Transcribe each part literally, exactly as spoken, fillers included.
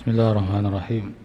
Bismillahirrahmanirrahim.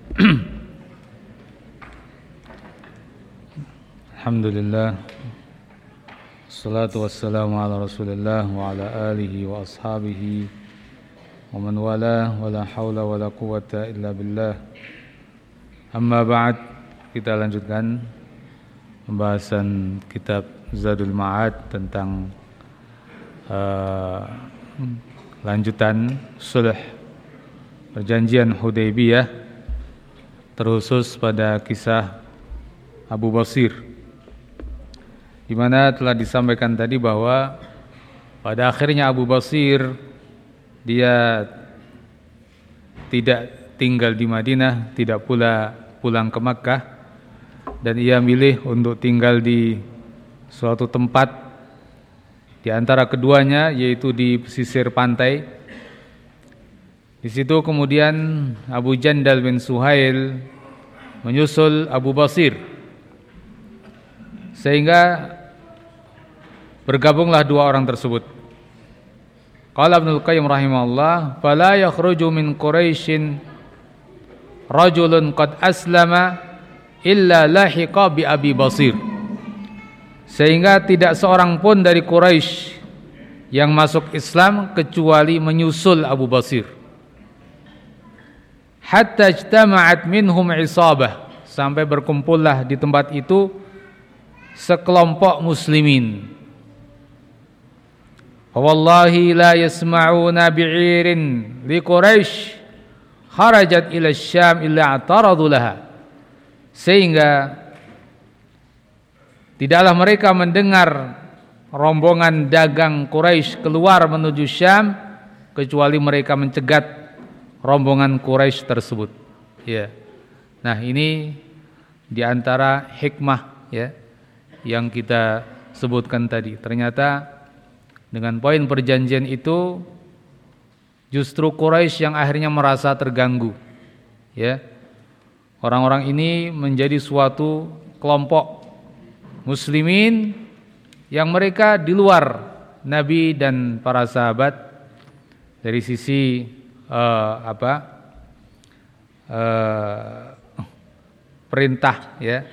Alhamdulillah. Assalatu wassalamu ala Rasulillah wa ala alihi wa ashabihi wa man wala wa la hawla wa la quwwata illa billah. Amma ba'd, kita lanjutkan pembahasan kitab Zadul Ma'ad tentang uh, lanjutan sulh perjanjian Hudaybiyah, terkhusus pada kisah Abu Basir, di mana telah disampaikan tadi bahwa pada akhirnya Abu Basir dia tidak tinggal di Madinah, tidak pula pulang ke Makkah, dan ia milih untuk tinggal di suatu tempat di antara keduanya, yaitu di pesisir pantai. Di situ kemudian Abu Jandal bin Suhail menyusul Abu Basir, sehingga bergabunglah dua orang tersebut. Qala Ibnul Qayyim rahimahullah, fala yakhruju min Quraisyin rajulun qad aslama illa lahiqa bi Abi Basir. Sehingga tidak seorang pun dari Quraisy yang masuk Islam kecuali menyusul Abu Basir. Hatta ijtama'at minhum isabah, sampai berkumpullah di tempat itu sekelompok muslimin. Wallahi la yasma'una bi'irin li Quraisy kharajat ila Syam illa ataradu laha. Sehingga tidaklah mereka mendengar rombongan dagang Quraisy keluar menuju Syam kecuali mereka mencegat rombongan Quraisy tersebut. Ya. Nah, ini di antara hikmah ya yang kita sebutkan tadi. Ternyata dengan poin perjanjian itu justru Quraisy yang akhirnya merasa terganggu. Ya. Orang-orang ini menjadi suatu kelompok muslimin yang mereka di luar Nabi dan para sahabat dari sisi Uh, apa uh, perintah ya,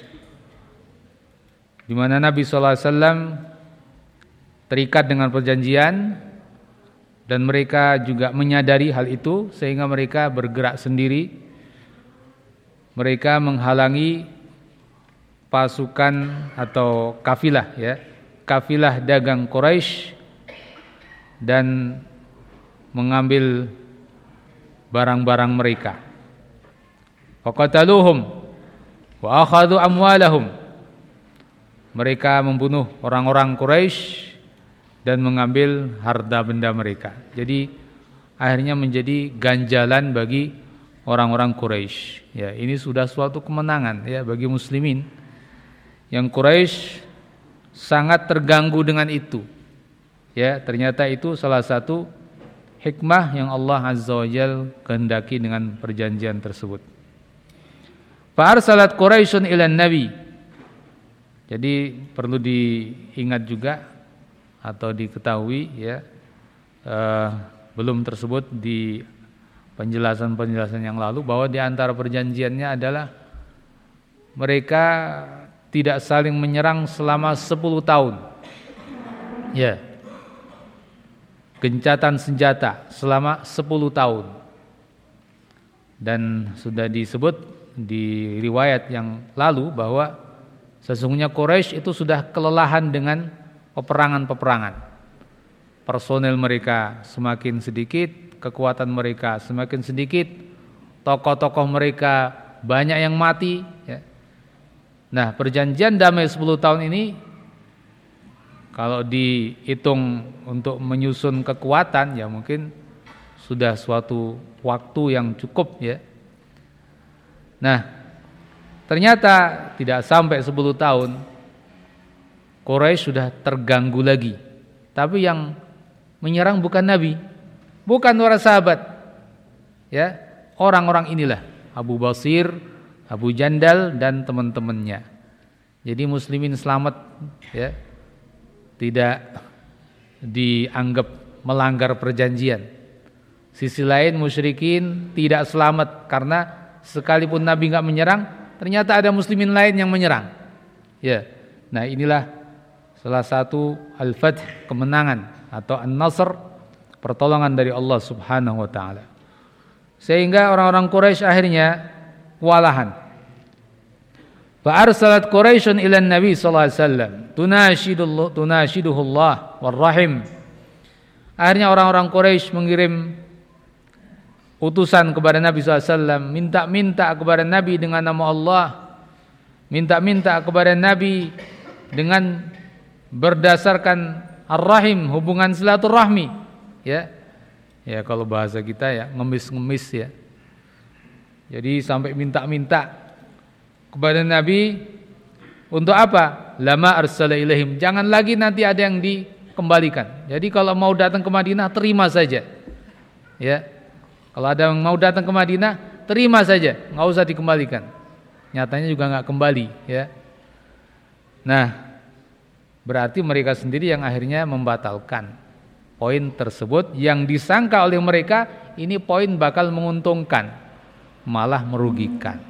di mana Nabi shallallahu alaihi wasallam terikat dengan perjanjian dan mereka juga menyadari hal itu, sehingga mereka bergerak sendiri. Mereka menghalangi pasukan atau kafilah ya, kafilah dagang Quraisy, dan mengambil barang-barang mereka. Faqataluhum wa akhadhu amwalahum. Mereka membunuh orang-orang Quraisy dan mengambil harta benda mereka. Jadi akhirnya menjadi ganjalan bagi orang-orang Quraisy. Ya, ini sudah suatu kemenangan ya bagi muslimin. Yang Quraisy sangat terganggu dengan itu. Ya, ternyata itu salah satu hikmah yang Allah Azza wa Jalla kehendaki dengan perjanjian tersebut. Fa arsalat Quraisyun ila Nabi. Jadi perlu diingat juga atau diketahui ya, eh, belum tersebut di penjelasan-penjelasan yang lalu, bahwa di antara perjanjiannya adalah mereka tidak saling menyerang selama sepuluh tahun. Ya. Gencatan senjata selama sepuluh tahun. Dan sudah disebut di riwayat yang lalu bahwa sesungguhnya Quraisy itu sudah kelelahan dengan peperangan-peperangan. Personel mereka semakin sedikit, kekuatan mereka semakin sedikit, tokoh-tokoh mereka banyak yang mati ya. Nah, perjanjian damai sepuluh tahun ini kalau dihitung untuk menyusun kekuatan, ya mungkin sudah suatu waktu yang cukup ya. Nah, ternyata tidak sampai sepuluh tahun Quraisy sudah terganggu lagi. Tapi yang menyerang bukan Nabi, bukan para sahabat. Ya, orang-orang inilah Abu Basir, Abu Jandal dan teman-temannya. Jadi muslimin selamat ya. Tidak dianggap melanggar perjanjian, Sisi lain musyrikin tidak selamat karena sekalipun Nabi enggak menyerang, ternyata ada muslimin lain yang menyerang. Ya. Nah, inilah salah satu al-fath, kemenangan atau an-nasr, pertolongan dari Allah Subhanahu wa taala. Sehingga orang-orang Quraisy akhirnya kewalahan. Fa arsalat Quraisyun ila Nabi sallallahu alaihi wasallam tunashidullah tunashiduhu Allah warrahim. Akhirnya orang-orang Quraisy mengirim utusan kepada Nabi sallallahu alaihi wasallam, minta-minta kepada Nabi dengan nama Allah, minta-minta kepada Nabi dengan berdasarkan ar-rahim, hubungan silaturahmi, ya. Ya kalau bahasa kita ya ngemis-ngemis ya. Jadi sampai minta-minta kepada Nabi untuk apa? Lama arsala ilaihim, jangan lagi nanti ada yang dikembalikan. Jadi kalau mau datang ke Madinah terima saja. Ya. Kalau ada yang mau datang ke Madinah terima saja, enggak usah dikembalikan. Nyatanya juga enggak kembali, ya. Nah, berarti mereka sendiri yang akhirnya membatalkan poin tersebut yang disangka oleh mereka ini poin bakal menguntungkan, malah merugikan.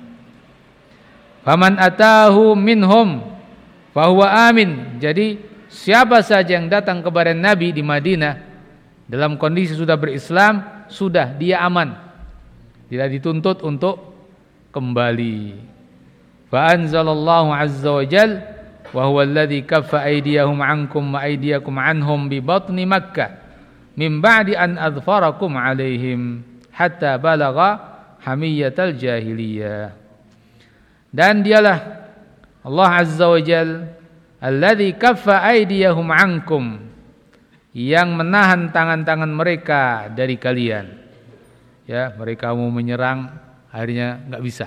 Faman atahu minhum fahuwa amin. Jadi siapa saja yang datang kepada Nabi di Madinah dalam kondisi sudah berislam, sudah dia aman, tidak dituntut untuk kembali. Fa anzalallahu azza wa jalla wa huwa alladhi kaffa aydiyahum ankum wa aydiyakum anhum bi batni Makkah min ba'di an adfarakum alaihim hatta balagha hamiyatal jahiliyah. Dan dialah Allah azza wa jalla alladhi kaffa aydiyahum ankum, yang menahan tangan-tangan mereka dari kalian. Ya, mereka mau menyerang akhirnya enggak bisa.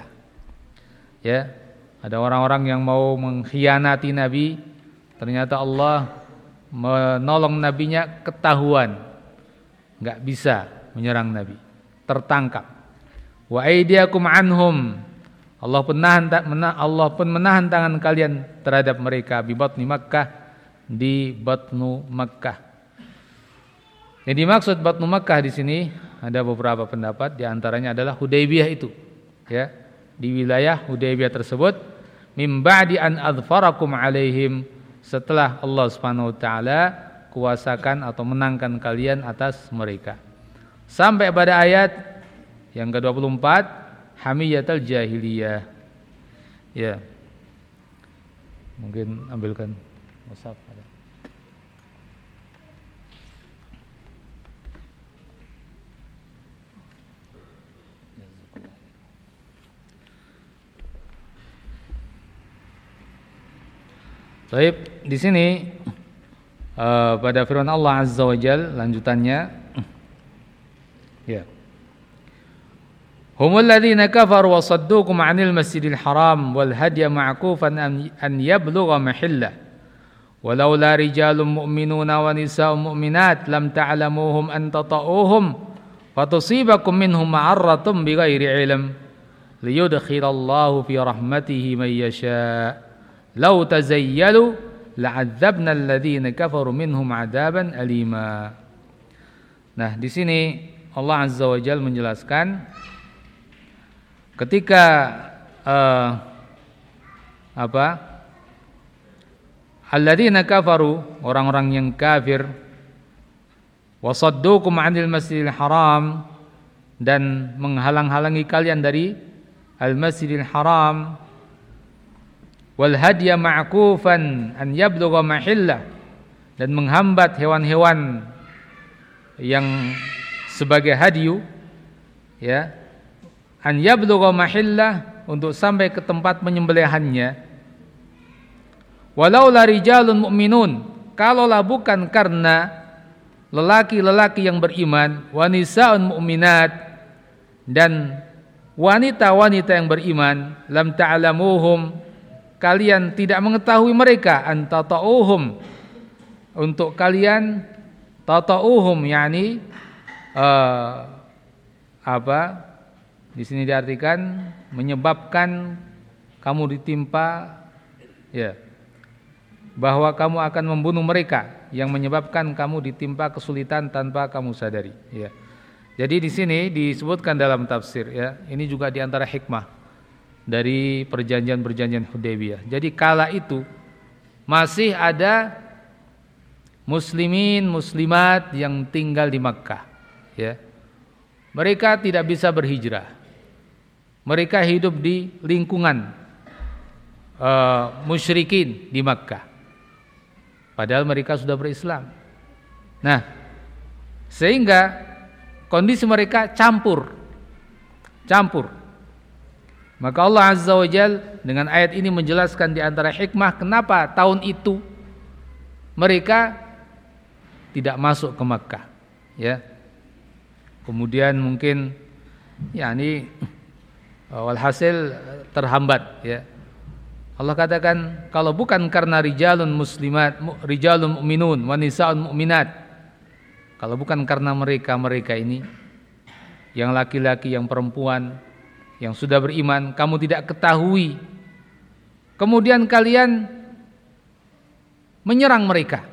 Ya, ada orang-orang yang mau mengkhianati Nabi, ternyata Allah menolong nabinya ketahuan, enggak bisa menyerang Nabi, tertangkap. Wa aydiyakum anhum, Allah pun menahan, Allah pun menahan tangan kalian terhadap mereka bi batni Makkah, di batnu Makkah. Yang dimaksud batnu Makkah di sini ada beberapa pendapat, di antaranya adalah Hudaybiyah itu, ya, di wilayah Hudaybiyah tersebut, mim ba'di an adfarakum alaihim, setelah Allah Subhanahu wa taala kuasakan atau menangkan kalian atas mereka, sampai pada ayat yang ke dua puluh empat, hamiyatal jahiliyah. Ya, mungkin ambilkan mushaf ada. Baik, di sini uh, pada firman Allah Azza wa Jalla lanjutannya, ya. Humul ladzina kafaru wa saddukum 'anil masjidil haram wal hadya ma'kufan an yablugha mahillah walaula rijalun mu'minuna wa nisaa'un mu'minat lam ta'lamuhum an tata'uhum fatusibakum minhum ma'arratun bighairi 'ilm liyudkhilallahu fi rahmatihi man yasha' law tazayyalu la'adzabna alladhina kafaru minhum 'adzaban alima. Nah, di sini Allah Azza wa Jalla menjelaskan ketika uh, apa alladzina kafaru, orang-orang yang kafir, wasaddukum 'anil masjidil haram, dan menghalang-halangi kalian dari al-masjidil haram, wal hadya ma'kufan an yablugha mahillah, dan menghambat hewan-hewan yang sebagai hadyu, ya, an yablugha mahillah, untuk sampai ke tempat penyembelihannya. Walau la rijalun mu'minun, kalaulah bukan karena lelaki-lelaki yang beriman, wa nisaa'un mu'minat, dan wanita-wanita yang beriman, lam ta'lamuhum, kalian tidak mengetahui mereka, an tata'uhum, untuk kalian tata'uhum, yakni uh, apa? Di sini diartikan menyebabkan kamu ditimpa, ya, bahwa kamu akan membunuh mereka, yang menyebabkan kamu ditimpa kesulitan tanpa kamu sadari, ya. Jadi di sini disebutkan dalam tafsir ya, ini juga di antara hikmah dari perjanjian-perjanjian Hudaybiyah. Jadi kala itu masih ada muslimin muslimat yang tinggal di Makkah ya. Mereka tidak bisa berhijrah. Mereka hidup di lingkungan uh, musyrikin di Makkah. Padahal mereka sudah berislam. Nah, sehingga kondisi mereka campur. Campur. Maka Allah Azza wa Jalla dengan ayat ini menjelaskan di antara hikmah kenapa tahun itu mereka tidak masuk ke Makkah, ya. Kemudian mungkin ya ini walhasil terhambat, ya. Allah katakan kalau bukan karena rijalun muslimat, rijalun mu'minun, wa nisa'un mu'minat, kalau bukan karena mereka-mereka ini yang laki-laki, yang perempuan yang sudah beriman, kamu tidak ketahui, kemudian kalian menyerang mereka.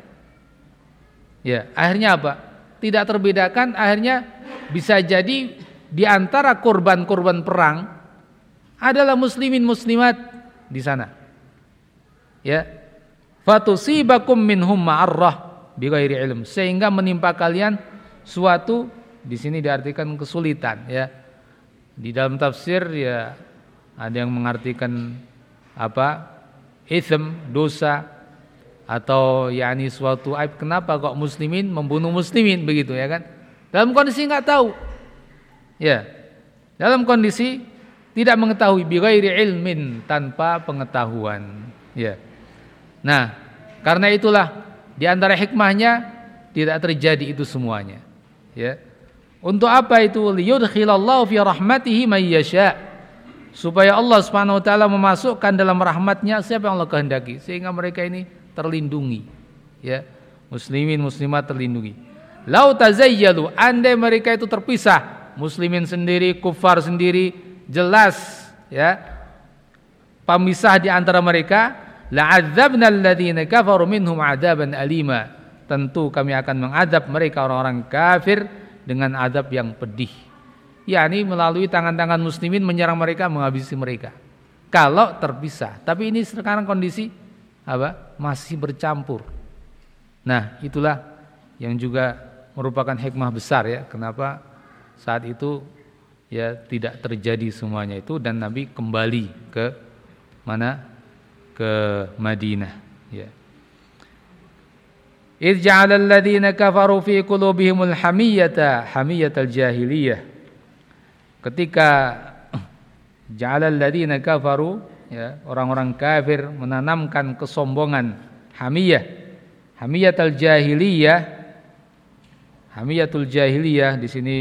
Ya, akhirnya apa? Tidak terbedakan, akhirnya bisa jadi di antara korban-korban perang adalah muslimin muslimat di sana. Ya. Fatusibakum minhum ma'arrah bighairi ilm, sehingga menimpa kalian suatu, di sini diartikan kesulitan, ya. Di dalam tafsir ya ada yang mengartikan apa? Itsm, dosa, atau yakni suatu aib. Kenapa kok muslimin membunuh muslimin begitu, ya kan? Dalam kondisi enggak tahu. Ya. Dalam kondisi tidak mengetahui, bighairi ilmin, tanpa pengetahuan, ya. Nah, karena itulah di antara hikmahnya tidak terjadi itu semuanya, ya. Untuk apa itu? Liyudkhilallahu fi rahmatihi may yasha, supaya Allah Subhanahu wa taala memasukkan dalam rahmatnya siapa yang Allah kehendaki, sehingga mereka ini terlindungi, ya. Muslimin muslimat terlindungi. Lau tazayyalu, andai mereka itu terpisah, muslimin sendiri, kufar sendiri, jelas ya pemisah di antara mereka, la'adzabna alladhina kafaru minhum 'adzaban alima, tentu kami akan mengadab mereka orang-orang kafir dengan adab yang pedih, yakni melalui tangan-tangan muslimin menyerang mereka, menghabisi mereka kalau terpisah. Tapi ini sekarang kondisi apa? Masih bercampur. Nah, itulah yang juga merupakan hikmah besar, ya, kenapa saat itu ya tidak terjadi semuanya itu dan Nabi kembali ke mana? Ke Madinah, ya. Idz ja'ala alladziina kafaru fi qulubihimul hamiyyata hamiyatal jahiliyah. Ketika ja'ala alladziina kafaru, ya, orang-orang kafir menanamkan kesombongan, hamiyah, hamiyatul jahiliyah, hamiyatul jahiliyah di sini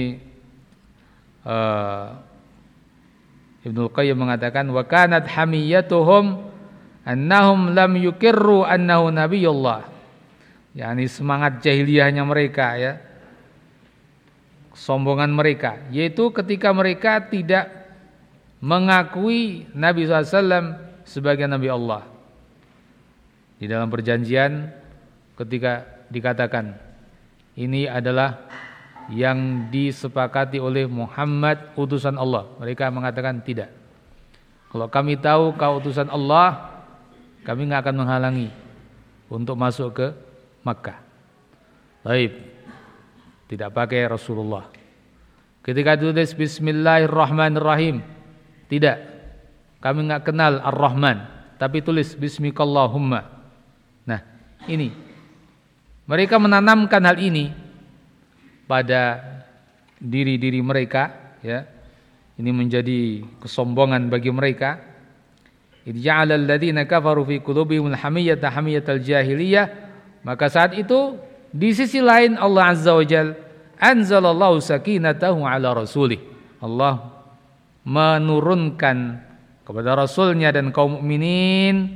uh, Ibnu Qayyim mengatakan wa kanat hamiyatuhum annahum lam yukirru annahu nabiyullah, yakni semangat jahiliyahnya mereka, ya, kesombongan mereka, yaitu ketika mereka tidak mengakui Nabi shallallahu alaihi wasallam sebagai Nabi Allah. Di dalam perjanjian ketika dikatakan ini adalah yang disepakati oleh Muhammad utusan Allah, mereka mengatakan tidak. Kalau kami tahu kau utusan Allah, kami enggak akan menghalangi untuk masuk ke Makkah. Baik. Tidak pakai Rasulullah. Ketika tulis Bismillahirrahmanirrahim, tidak, kami enggak kenal Ar-Rahman, tapi tulis Bismikallahumma. Nah, ini mereka menanamkan hal ini pada diri-diri mereka, ya. Ini menjadi kesombongan bagi mereka. Idz ja'ala alladziina kafaru fi qulubihimul hamiyyata hamiyatal jahiliyah, maka saat itu di sisi lain Allah Azza wa Jalla anzalallahu sakinatahu ala rasulih, Allah menurunkan kepada Rasulnya dan kaum mukminin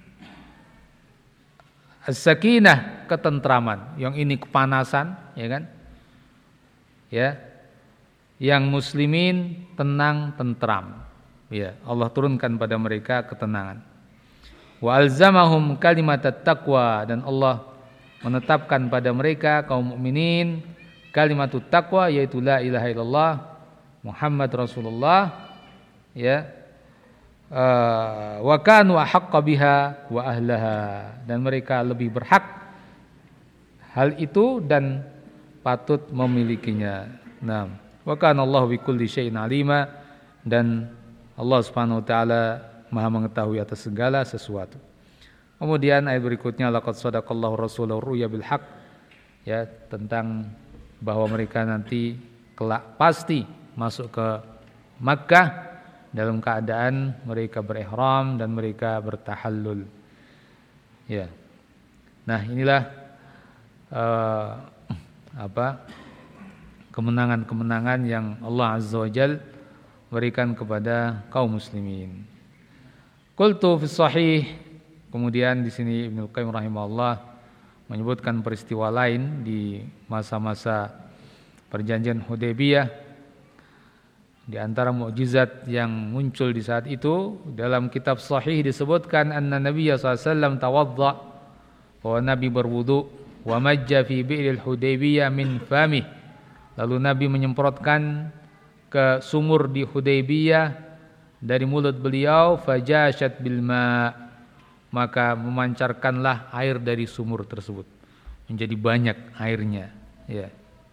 as-sakinah, ketentraman. Yang ini kepanasan, ya kan? Ya. Yang muslimin tenang, tentram. Ya, Allah turunkan pada mereka ketenangan. Wa alzamahum kalimatat taqwa, dan Allah menetapkan pada mereka kaum mukminin kalimatut taqwa, yaitu la ilaha illallah Muhammad Rasulullah, ya, uh, wa kanu ahaqqa biha wa ahlaha, dan mereka lebih berhak hal itu dan patut memilikinya. Nah, wa kana Allahu bikulli syai'in alima, dan Allah Subhanahu wa taala Maha mengetahui atas segala sesuatu. Kemudian ayat berikutnya, laqad sadaqallahu rasulahu ru'ya bil haqq, ya, tentang bahwa mereka nanti kelak pasti masuk ke Makkah dalam keadaan mereka berihram dan mereka bertahallul. Ya. Nah, inilah uh, apa? kemenangan-kemenangan yang Allah Azza wa Jalla berikan kepada kaum muslimin. Qultu fi sahih, kemudian di sini Ibnu Qayyim rahimahullah menyebutkan peristiwa lain di masa-masa perjanjian Hudaybiyah. Di antara mukjizat yang muncul di saat itu, dalam kitab sahih disebutkan anna Nabiya sallallahu alaihi wasallam tawadda, bahwa Nabi berwudu, wa majja fi bi'ril Hudaybiyah min famih, lalu Nabi menyemprotkan ke sumur di Hudaybiyah dari mulut beliau, fajashat bil ma, maka memancarkanlah air dari sumur tersebut, menjadi banyak airnya, ya.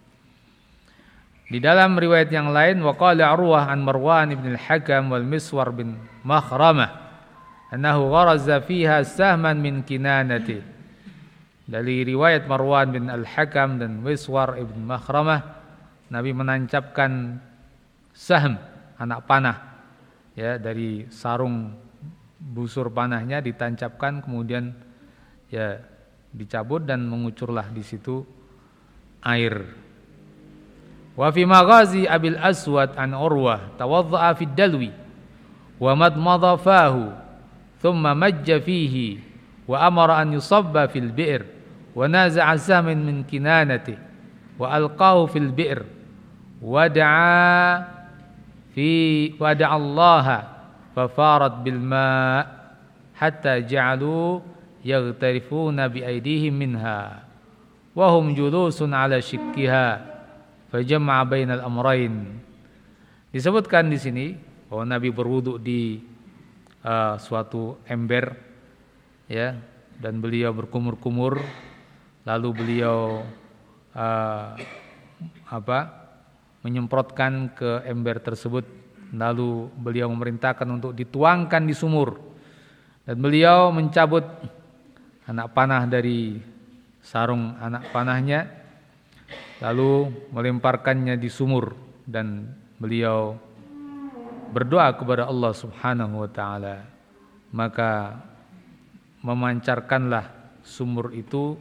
Di dalam riwayat yang lain, wa qala Urwah an Marwan ibn al-Hakam wal Miswar bin Makhramah annahu gharaza fiha sahman min kinanati. Dari riwayat Marwan bin al-Hakam dan Miswar ibn Makhramah, Nabi menancapkan sahm, anak panah, ya, dari sarung busur panahnya ditancapkan, kemudian ya dicabut dan mengucurlah di situ air. Wa fi maghazi Abil Aswad an Urwah tawadda'a fi dalwi wa madmadha fahu thumma majja fihi wa amara an yusabba fil bi'r wa naza'a sahman min kinanatihi wa alqahu fil bi'r wa da'a fi wa da'a Allah fa farat bil ma' hatta ja'alu yaghtarifuna bi aydihim minha wa hum julusun ala shikkiha fajama'a bainal amrayn. Disebutkan di sini bahwa Nabi berwudu di uh, suatu ember, ya, dan beliau berkumur-kumur, lalu beliau uh, apa? menyemprotkan ke ember tersebut, lalu beliau memerintahkan untuk dituangkan di sumur, dan beliau mencabut anak panah dari sarung anak panahnya, lalu melemparkannya di sumur, dan beliau berdoa kepada Allah Subhanahu wa taala. Maka memancarkanlah sumur itu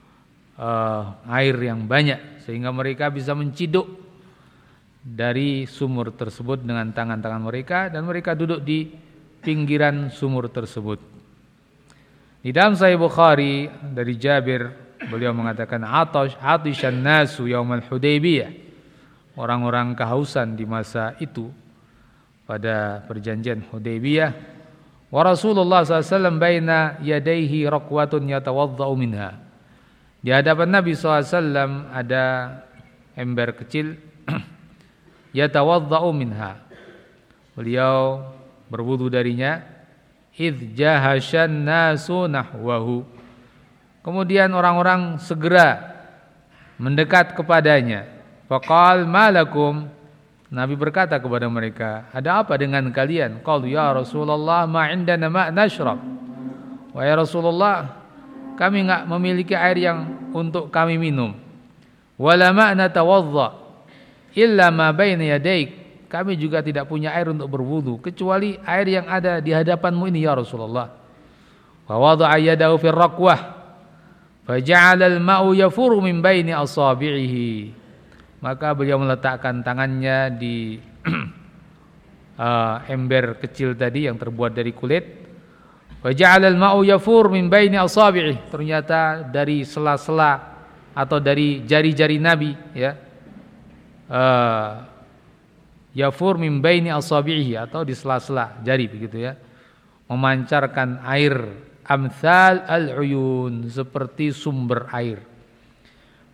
uh, air yang banyak, sehingga mereka bisa menciduk dari sumur tersebut dengan tangan-tangan mereka, dan mereka duduk di pinggiran sumur tersebut. Di dalam Sahih Bukhari dari Jabir, beliau mengatakan, atash atishan nasu yaumal Hudaybiyah, orang-orang kehausan di masa itu pada perjanjian Hudaybiyah, wa Rasulullah sallallahu alaihi wasallam baina yadayhi raqwatun yatawaddau minha. Di hadapan Nabi sallallahu alaihi wasallam ada ember kecil, yatawaddau minha, beliau berwudu darinya, idh jahashan nasu nahwahu, kemudian orang-orang segera mendekat kepadanya. Faqal malakum, Nabi berkata kepada mereka, ada apa dengan kalian? Qalu ya Rasulullah ma indana ma' nashrab. Wahai Rasulullah, kami enggak memiliki air yang untuk kami minum. Wala ma' natawadda illa ma baina yadaik, kami juga tidak punya air untuk berwudu kecuali air yang ada di hadapanmu ini ya Rasulullah. Wa wada'a yadahu fir raqwah faja'ala al-ma'u yafuru min baini asabi'ihi, maka beliau meletakkan tangannya di uh, ember kecil tadi yang terbuat dari kulit. Faja'ala al-ma'u yafur min baini asabi'ihi, ternyata dari sela-sela atau dari jari-jari Nabi, ya, uh, yafur min baini asabi'ihi, atau di sela-sela jari, begitu ya, memancarkan air amsal al-uyun, seperti sumber air.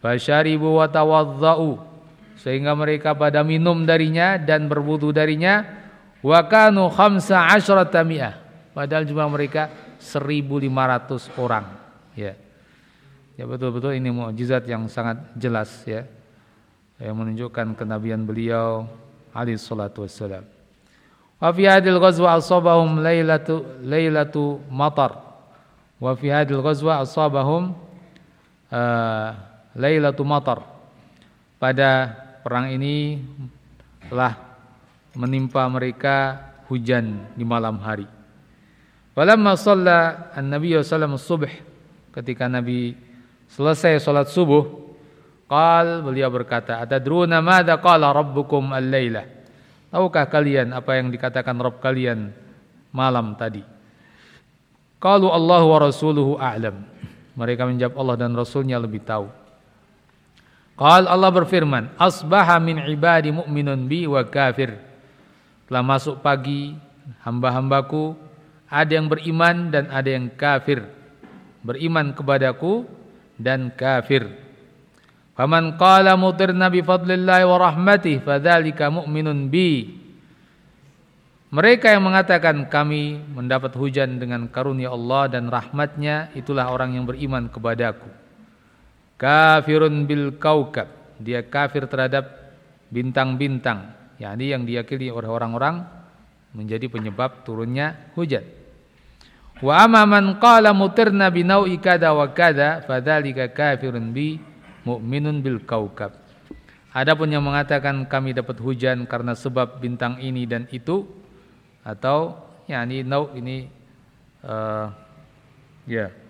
Fasyaribu wa tawaddau, sehingga mereka pada minum darinya dan berwudu darinya. Wa kanu khamsa asyrata mi'ah, padahal jumlah mereka seribu lima ratus orang. Ya. Ya betul-betul ini mukjizat yang sangat jelas ya, yang menunjukkan kenabian beliau alaihi salatu wassalam. Wa fi hadil ghazwa asabahum lailatu lailatu matar. Wa fi hadil ghazwa asabahum uh, lailatu matar. Pada perang ini telah menimpa mereka hujan di malam hari. Walamma shalla an-nabiy sallallahu alaihi wasallam subh, ketika Nabi selesai salat subuh, qal, beliau berkata, atadruna madza qala rabbukum al-laila, tahukah kalian apa yang dikatakan Rabb kalian malam tadi? Qalu Allahu wa rasuluhu a'lam, mereka menjawab Allah dan Rasulnya lebih tahu. Qal, Allah berfirman, asbaha min ibadi mu'minun bi wa kafir, telah masuk pagi hamba-hambaku, ada yang beriman dan ada yang kafir, beriman kepadaku dan kafir. Faman qala mutirna bi fadlillahi wa rahmatih fadzalika mu'minun bi, mereka yang mengatakan kami mendapat hujan dengan karunia Allah dan rahmatnya, itulah orang yang beriman kepadaku. Kafirun bil kaukab, dia kafir terhadap bintang-bintang, yakni yang diyakini oleh orang-orang menjadi penyebab turunnya hujan. Wa amma man qala mutirna bi nau'i kada wa kada fadzalika kafirun bi mu'minun bil kaukab. Adapun yang mengatakan kami dapat hujan karena sebab bintang ini dan itu, atau yakni nau' ini uh, ya yeah.